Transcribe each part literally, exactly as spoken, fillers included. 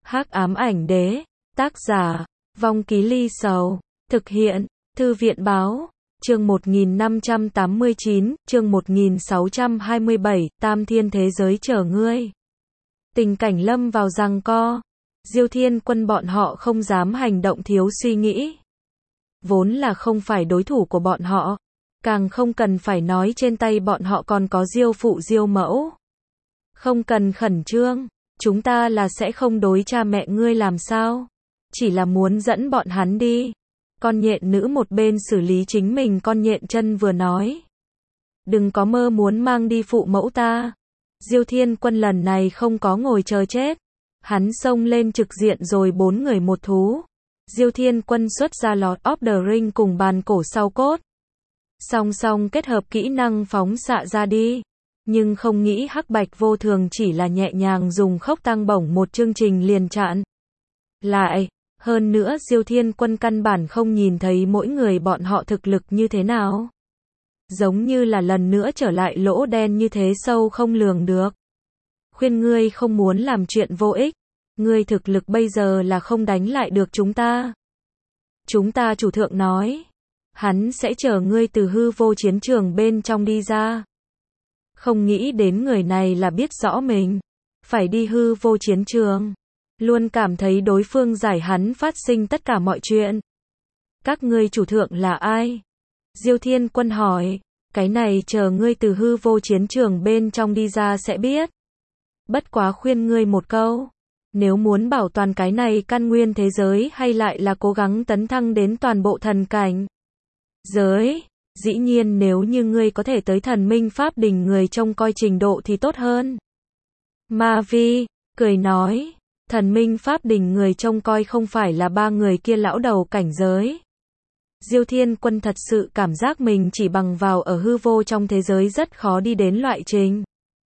Hắc ám ảnh đế, tác giả, Vong Ký Ly Sầu, thực hiện, Thư viện báo, chương một nghìn năm trăm tám mươi chín, chương một nghìn sáu trăm hai mươi bảy, Tam Thiên thế giới chờ ngươi. Tình cảnh lâm vào giằng co, Diêu Thiên Quân bọn họ không dám hành động thiếu suy nghĩ. Vốn là không phải đối thủ của bọn họ, càng không cần phải nói trên tay bọn họ còn có Diêu phụ Diêu mẫu. Không cần khẩn trương, chúng ta là sẽ không đối cha mẹ ngươi làm sao, chỉ là muốn dẫn bọn hắn đi. Con nhện nữ một bên xử lý chính mình con nhện chân vừa nói. Đừng có mơ muốn mang đi phụ mẫu ta. Diêu Thiên Quân lần này không có ngồi chờ chết. Hắn xông lên trực diện rồi bốn người một thú. Diêu Thiên Quân xuất ra Lord of the Ring cùng bàn cổ sau cốt. Song song kết hợp kỹ năng phóng xạ ra đi. Nhưng không nghĩ Hắc Bạch Vô Thường chỉ là nhẹ nhàng dùng khốc tăng bổng một chương trình liền chặn lại. Hơn nữa Diêu Thiên Quân căn bản không nhìn thấy mỗi người bọn họ thực lực như thế nào. Giống như là lần nữa trở lại lỗ đen như thế sâu không lường được. Khuyên ngươi không muốn làm chuyện vô ích. Ngươi thực lực bây giờ là không đánh lại được chúng ta. Chúng ta chủ thượng nói. Hắn sẽ chờ ngươi từ hư vô chiến trường bên trong đi ra. Không nghĩ đến người này là biết rõ mình phải đi hư vô chiến trường. Luôn cảm thấy đối phương giải hắn phát sinh tất cả mọi chuyện. Các ngươi chủ thượng là ai? Diêu Thiên Quân hỏi. Cái này chờ ngươi từ hư vô chiến trường bên trong đi ra sẽ biết. Bất quá khuyên ngươi một câu. Nếu muốn bảo toàn cái này căn nguyên thế giới hay lại là cố gắng tấn thăng đến toàn bộ thần cảnh giới. Dĩ nhiên nếu như ngươi có thể tới thần minh pháp đỉnh người trông coi trình độ thì tốt hơn. Ma Vi cười nói. Thần minh pháp đỉnh người trông coi không phải là ba người kia lão đầu cảnh giới. Diêu Thiên Quân thật sự cảm giác mình chỉ bằng vào ở hư vô trong thế giới rất khó đi đến loại trình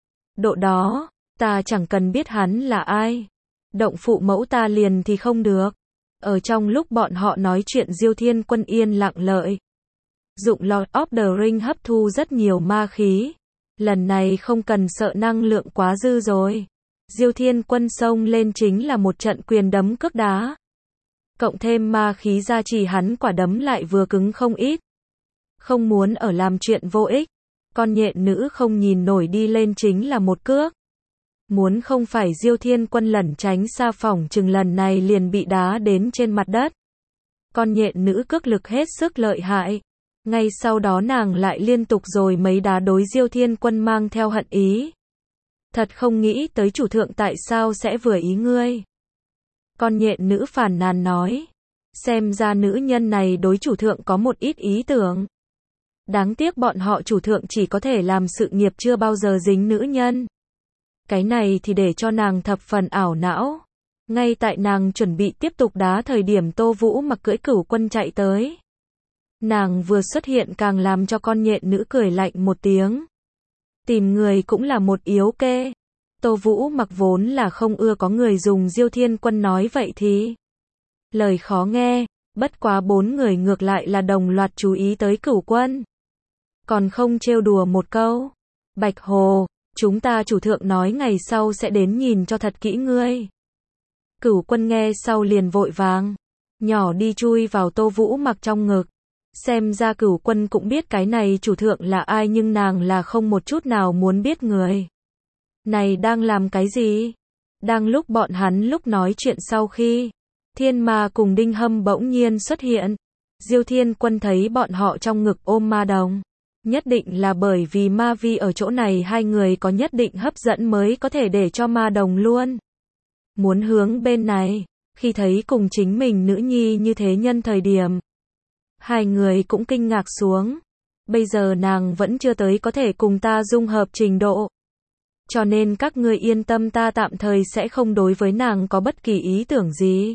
độ đó. Ta chẳng cần biết hắn là ai. Động phụ mẫu ta liền thì không được. Ở trong lúc bọn họ nói chuyện Diêu Thiên Quân yên lặng lợi dụng Lord of the Ring hấp thu rất nhiều ma khí. Lần này không cần sợ năng lượng quá dư rồi. Diêu Thiên Quân xông lên chính là một trận quyền đấm cước đá. Cộng thêm ma khí gia trì hắn quả đấm lại vừa cứng không ít. Không muốn ở làm chuyện vô ích. Con nhện nữ không nhìn nổi đi lên chính là một cước. Muốn không phải Diêu Thiên Quân lẩn tránh xa phòng chừng lần này liền bị đá đến trên mặt đất. Con nhện nữ cước lực hết sức lợi hại. Ngay sau đó nàng lại liên tục rồi mấy đá đối Diêu Thiên Quân mang theo hận ý. Thật không nghĩ tới chủ thượng tại sao sẽ vừa ý ngươi. Con nhện nữ phàn nàn nói. Xem ra nữ nhân này đối chủ thượng có một ít ý tưởng. Đáng tiếc bọn họ chủ thượng chỉ có thể làm sự nghiệp chưa bao giờ dính nữ nhân. Cái này thì để cho nàng thập phần ảo não. Ngay tại nàng chuẩn bị tiếp tục đá thời điểm Tô Vũ mặc cưỡi cửu quân chạy tới. Nàng vừa xuất hiện càng làm cho con nhện nữ cười lạnh một tiếng. Tìm người cũng là một yếu kê. Tô Vũ mặc vốn là không ưa có người dùng Diêu Thiên Quân nói vậy thì lời khó nghe, bất quá bốn người ngược lại là đồng loạt chú ý tới cửu quân. Còn không trêu đùa một câu. Bạch Hồ, chúng ta chủ thượng nói ngày sau sẽ đến nhìn cho thật kỹ ngươi. Cửu quân nghe sau liền vội vàng nhỏ đi chui vào Tô Vũ mặc trong ngực. Xem ra cửu quân cũng biết cái này chủ thượng là ai nhưng nàng là không một chút nào muốn biết người này đang làm cái gì. Đang lúc bọn hắn lúc nói chuyện sau khi Thiên Ma cùng Đinh Hâm bỗng nhiên xuất hiện. Diêu Thiên Quân thấy bọn họ trong ngực ôm ma đồng. Nhất định là bởi vì Ma Vi ở chỗ này hai người có nhất định hấp dẫn mới có thể để cho ma đồng luôn muốn hướng bên này. Khi thấy cùng chính mình nữ nhi như thế nhân thời điểm, hai người cũng kinh ngạc xuống. Bây giờ nàng vẫn chưa tới có thể cùng ta dung hợp trình độ. Cho nên các ngươi yên tâm, ta tạm thời sẽ không đối với nàng có bất kỳ ý tưởng gì.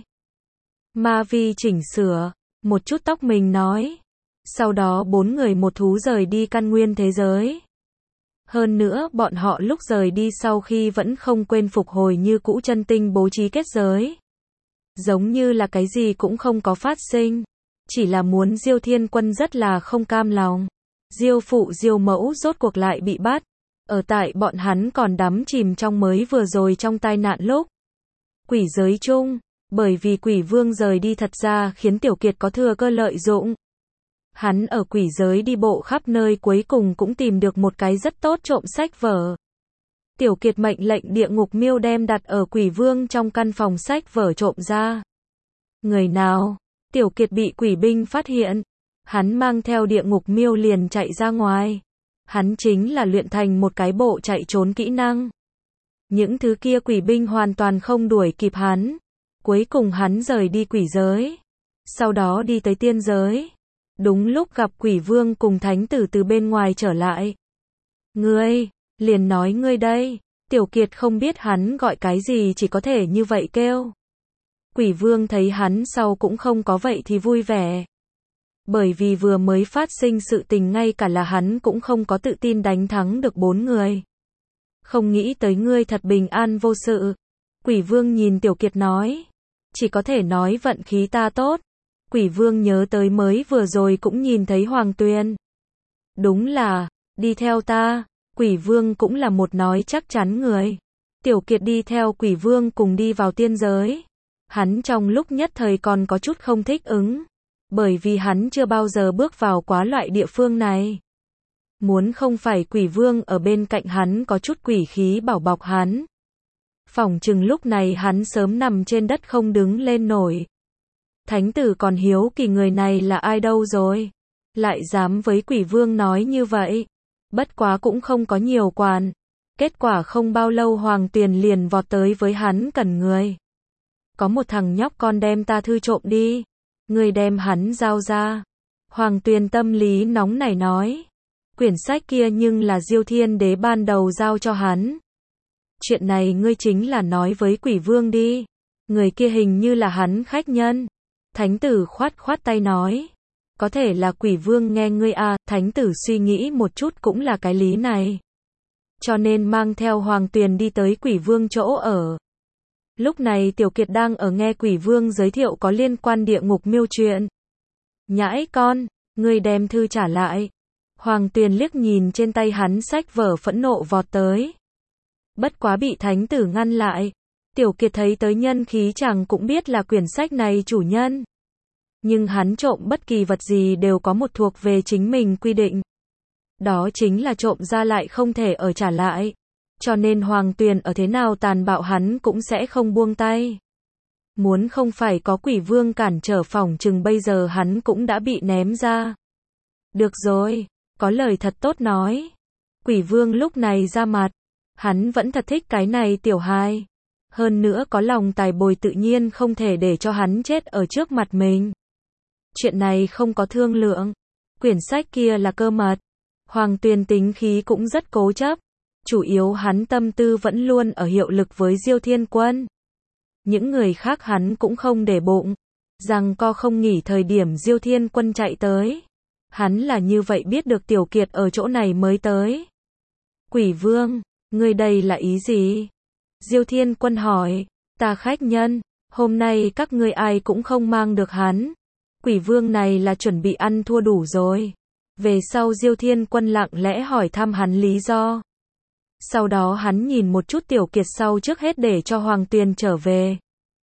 Ma Vi chỉnh sửa một chút tóc mình nói. Sau đó bốn người một thú rời đi căn nguyên thế giới. Hơn nữa bọn họ lúc rời đi sau khi vẫn không quên phục hồi như cũ chân tinh bố trí kết giới. Giống như là cái gì cũng không có phát sinh. Chỉ là muốn Diêu Thiên Quân rất là không cam lòng. Diêu phụ Diêu mẫu rốt cuộc lại bị bắt. Ở tại bọn hắn còn đắm chìm trong mới vừa rồi trong tai nạn lúc. quỷ giới chung. Bởi vì quỷ vương rời đi thật ra khiến Tiểu Kiệt có thừa cơ lợi dụng. Hắn ở quỷ giới đi bộ khắp nơi cuối cùng cũng tìm được một cái rất tốt trộm sách vở. Tiểu Kiệt mệnh lệnh địa ngục miêu đem đặt ở quỷ vương trong căn phòng sách vở trộm ra. Người nào? Tiểu Kiệt bị quỷ binh phát hiện. Hắn mang theo địa ngục miêu liền chạy ra ngoài. Hắn chính là luyện thành một cái bộ chạy trốn kỹ năng. Những thứ kia quỷ binh hoàn toàn không đuổi kịp hắn. Cuối cùng hắn rời đi quỷ giới. Sau đó đi tới tiên giới. Đúng lúc gặp quỷ vương cùng thánh tử từ bên ngoài trở lại. Ngươi, liền nói ngươi đây. Tiểu Kiệt không biết hắn gọi cái gì chỉ có thể như vậy kêu. Quỷ vương thấy hắn sau cũng không có vậy thì vui vẻ. Bởi vì vừa mới phát sinh sự tình ngay cả là hắn cũng không có tự tin đánh thắng được bốn người. Không nghĩ tới ngươi thật bình an vô sự. Quỷ vương nhìn Tiểu Kiệt nói. Chỉ có thể nói vận khí ta tốt. Quỷ vương nhớ tới mới vừa rồi cũng nhìn thấy Hoàng Tuyền. Đúng là, đi theo ta. Quỷ vương cũng là một nói chắc chắn người. Tiểu Kiệt đi theo quỷ vương cùng đi vào tiên giới. Hắn trong lúc nhất thời còn có chút không thích ứng. Bởi vì hắn chưa bao giờ bước vào quá loại địa phương này. Muốn không phải quỷ vương ở bên cạnh hắn có chút quỷ khí bảo bọc hắn. Phỏng chừng lúc này hắn sớm nằm trên đất không đứng lên nổi. Thánh tử còn hiếu kỳ người này là ai đâu rồi. Lại dám với quỷ vương nói như vậy. Bất quá cũng không có nhiều quản. Kết quả không bao lâu Hoàng Tuyền liền vọt tới với hắn cần người. Có một thằng nhóc con đem ta thư trộm đi. Người đem hắn giao ra. Hoàng Tuyền tâm lý nóng nảy nói. Quyển sách kia nhưng là Diêu Thiên Đế ban đầu giao cho hắn. Chuyện này ngươi chính là nói với quỷ vương đi. Người kia hình như là hắn khách nhân. Thánh tử khoát khoát tay nói. Có thể là quỷ vương nghe ngươi à, thánh tử suy nghĩ một chút cũng là cái lý này. Cho nên mang theo Hoàng Tuyền đi tới quỷ vương chỗ ở. Lúc này Tiểu Kiệt đang ở nghe quỷ vương giới thiệu có liên quan địa ngục miêu chuyện. Nhãi con, ngươi đem thư trả lại. Hoàng Tuyền liếc nhìn trên tay hắn sách vở phẫn nộ vọt tới. Bất quá bị thánh tử ngăn lại. Tiểu Kiệt thấy tới nhân khí chẳng cũng biết là quyển sách này chủ nhân. Nhưng hắn trộm bất kỳ vật gì đều có một thuộc về chính mình quy định. Đó chính là trộm ra lại không thể ở trả lại. Cho nên Hoàng Tuyền ở thế nào tàn bạo hắn cũng sẽ không buông tay. Muốn không phải có quỷ vương cản trở phỏng chừng bây giờ hắn cũng đã bị ném ra. Được rồi, có lời thật tốt nói. Quỷ vương lúc này ra mặt. Hắn vẫn thật thích cái này tiểu hài. Hơn nữa có lòng tài bồi tự nhiên không thể để cho hắn chết ở trước mặt mình. Chuyện này không có thương lượng. Quyển sách kia là cơ mật. Hoàng Tuyền tính khí cũng rất cố chấp. Chủ yếu hắn tâm tư vẫn luôn ở hiệu lực với Diêu Thiên Quân. Những người khác hắn cũng không để bụng. Rằng co không nghỉ thời điểm Diêu Thiên Quân chạy tới. Hắn là như vậy biết được Tiểu Kiệt ở chỗ này mới tới. Quỷ vương, ngươi đây là ý gì? Diêu Thiên Quân hỏi. Ta khách nhân, hôm nay các ngươi ai cũng không mang được hắn. Quỷ vương này là chuẩn bị ăn thua đủ rồi. Về sau Diêu Thiên Quân lặng lẽ hỏi thăm hắn lý do. Sau đó hắn nhìn một chút Tiểu Kiệt sau trước hết để cho Hoàng Tuyền trở về.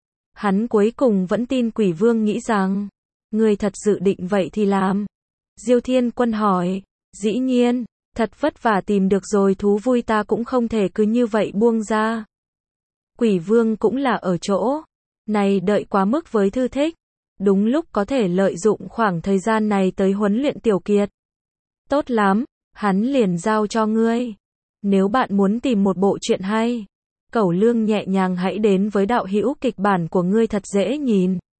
Hắn cuối cùng vẫn tin quỷ vương nghĩ rằng, người thật dự định vậy thì làm. Diêu Thiên Quân hỏi, dĩ nhiên, thật vất vả tìm được rồi thú vui ta cũng không thể cứ như vậy buông ra. Quỷ vương cũng là ở chỗ này đợi quá mức với thư thích. Đúng lúc có thể lợi dụng khoảng thời gian này tới huấn luyện Tiểu Kiệt. Tốt lắm, hắn liền giao cho ngươi. Nếu bạn muốn tìm một bộ truyện hay, Cẩu Lương nhẹ nhàng hãy đến với đạo hữu kịch bản của ngươi thật dễ nhìn.